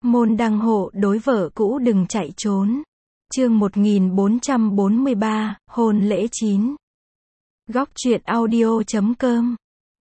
Môn đăng hộ đối vợ cũ đừng chạy trốn. Chương 1443, hôn lễ 9. Góc truyện audio.com.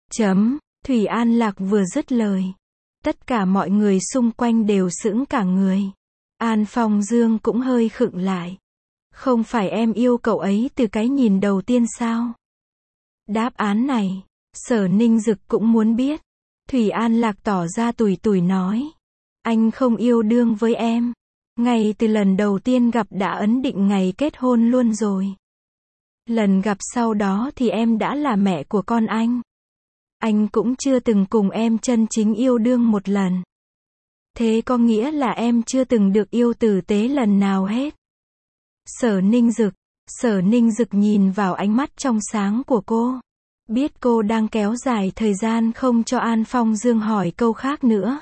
Thủy An Lạc vừa dứt lời. Tất cả mọi người xung quanh đều sững cả người. An Phong Dương cũng hơi khựng lại. Không phải em yêu cậu ấy từ cái nhìn đầu tiên sao? Đáp án này, Sở Ninh Dực cũng muốn biết. Thủy An Lạc tỏ ra tủi tủi nói. Anh không yêu đương với em. Ngay từ lần đầu tiên gặp đã ấn định ngày kết hôn luôn rồi. Lần gặp sau đó thì em đã là mẹ của con anh. Anh cũng chưa từng cùng em chân chính yêu đương một lần. Thế có nghĩa là em chưa từng được yêu tử tế lần nào hết. Sở Ninh Dực nhìn vào ánh mắt trong sáng của cô. Biết cô đang kéo dài thời gian không cho An Phong Dương hỏi câu khác nữa.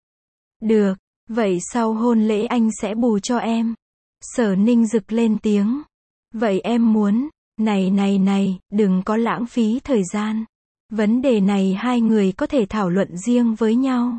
Được, vậy sau hôn lễ anh sẽ bù cho em. Sở Ninh Dực lên tiếng. Vậy em muốn, này, đừng có lãng phí thời gian. Vấn đề này hai người có thể thảo luận riêng với nhau.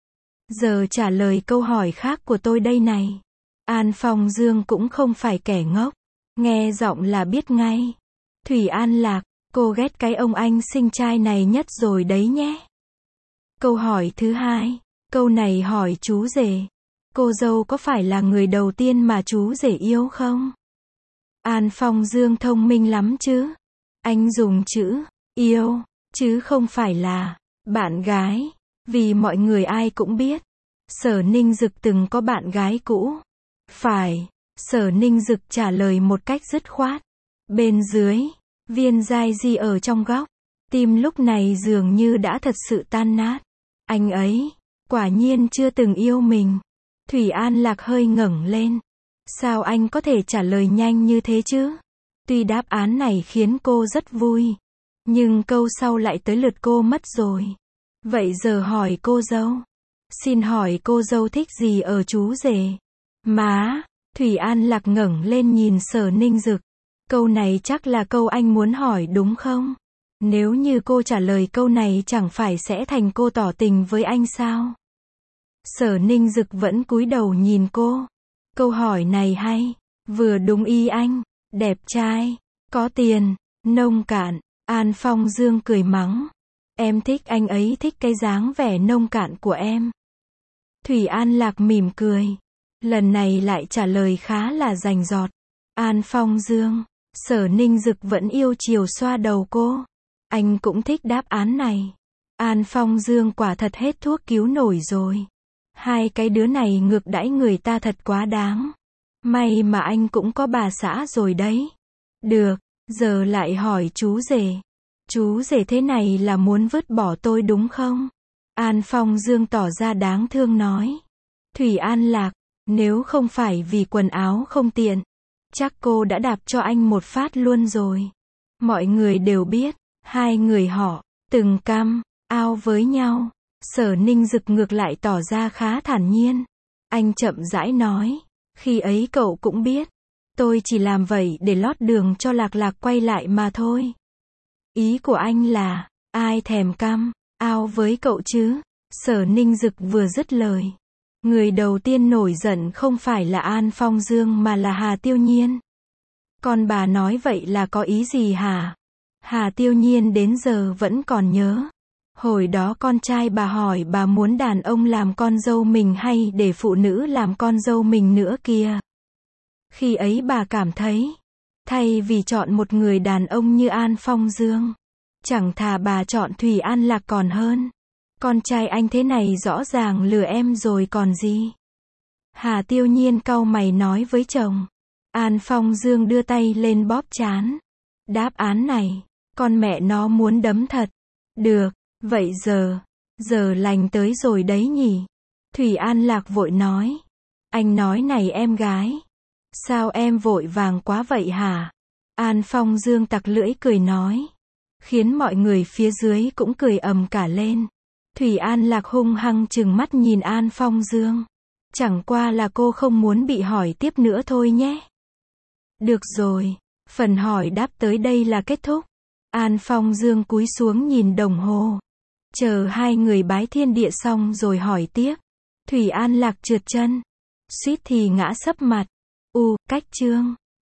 Giờ trả lời câu hỏi khác của tôi đây này. An Phong Dương cũng không phải kẻ ngốc. Nghe giọng là biết ngay. Thủy An Lạc, cô ghét cái ông anh sinh trai này nhất rồi đấy nhé. Câu hỏi thứ hai. Câu này hỏi chú rể. Cô dâu có phải là người đầu tiên mà chú rể yêu không? An Phong Dương thông minh lắm chứ. Anh dùng chữ yêu, chứ không phải là bạn gái. Vì mọi người ai cũng biết. Sở Ninh Dực từng có bạn gái cũ. Phải. Sở Ninh Dực trả lời một cách dứt khoát. Bên dưới, Viên Giai Di ở trong góc. Tim lúc này dường như đã thật sự tan nát. Anh ấy, quả nhiên chưa từng yêu mình. Thủy An Lạc hơi ngẩng lên. Sao anh có thể trả lời nhanh như thế chứ? Tuy đáp án này khiến cô rất vui. Nhưng câu sau lại tới lượt cô mất rồi. Vậy giờ hỏi cô dâu. Xin hỏi cô dâu thích gì ở chú rể? Má. Thủy An Lạc ngẩng lên nhìn Sở Ninh Dực. Câu này chắc là câu anh muốn hỏi đúng không? Nếu như cô trả lời câu này chẳng phải sẽ thành cô tỏ tình với anh sao? Sở Ninh Dực vẫn cúi đầu nhìn cô. Câu hỏi này hay, vừa đúng ý anh, đẹp trai, có tiền, nông cạn. An Phong Dương cười mắng. Em thích anh ấy thích cái dáng vẻ nông cạn của em. Thủy An Lạc mỉm cười. Lần này lại trả lời khá là rành rọt. An Phong Dương. Sở Ninh Dực vẫn yêu chiều xoa đầu cô. Anh cũng thích đáp án này. An Phong Dương quả thật hết thuốc cứu nổi rồi. Hai cái đứa này ngược đãi người ta thật quá đáng. May mà anh cũng có bà xã rồi đấy. Được, giờ lại hỏi chú rể. Chú rể thế này là muốn vứt bỏ tôi đúng không? An Phong Dương tỏ ra đáng thương nói. Thủy An Lạc, nếu không phải vì quần áo không tiện, chắc cô đã đạp cho anh một phát luôn rồi. Mọi người đều biết, hai người họ từng cam ao với nhau. Sở Ninh Dực ngược lại tỏ ra khá thản nhiên. Anh chậm rãi nói, khi ấy cậu cũng biết, tôi chỉ làm vậy để lót đường cho Lạc Lạc quay lại mà thôi. Ý của anh là, ai thèm cam ao với cậu chứ? Sở Ninh Dực vừa dứt lời. Người đầu tiên nổi giận không phải là An Phong Dương mà là Hà Tiêu Nhiên. Còn bà nói vậy là có ý gì hả? Hà Tiêu Nhiên đến giờ vẫn còn nhớ. Hồi đó con trai bà hỏi bà muốn đàn ông làm con dâu mình hay để phụ nữ làm con dâu mình nữa kìa. Khi ấy bà cảm thấy, thay vì chọn một người đàn ông như An Phong Dương, chẳng thà bà chọn Thủy An Lạc còn hơn. Con trai anh thế này rõ ràng lừa em rồi còn gì. Hà Tiêu Nhiên cau mày nói với chồng. An Phong Dương đưa tay lên bóp trán. Đáp án này, con mẹ nó muốn đấm thật. Được, vậy giờ lành tới rồi đấy nhỉ. Thủy An Lạc vội nói. Anh nói này em gái. Sao em vội vàng quá vậy hả? An Phong Dương tặc lưỡi cười nói. Khiến mọi người phía dưới cũng cười ầm cả lên. Thủy An Lạc hung hăng trừng mắt nhìn An Phong Dương. Chẳng qua là cô không muốn bị hỏi tiếp nữa thôi nhé. Được rồi, phần hỏi đáp tới đây là kết thúc. An Phong Dương cúi xuống nhìn đồng hồ. Chờ hai người bái thiên địa xong rồi hỏi tiếp. Thủy An Lạc trượt chân. Suýt thì ngã sấp mặt. Cách chương.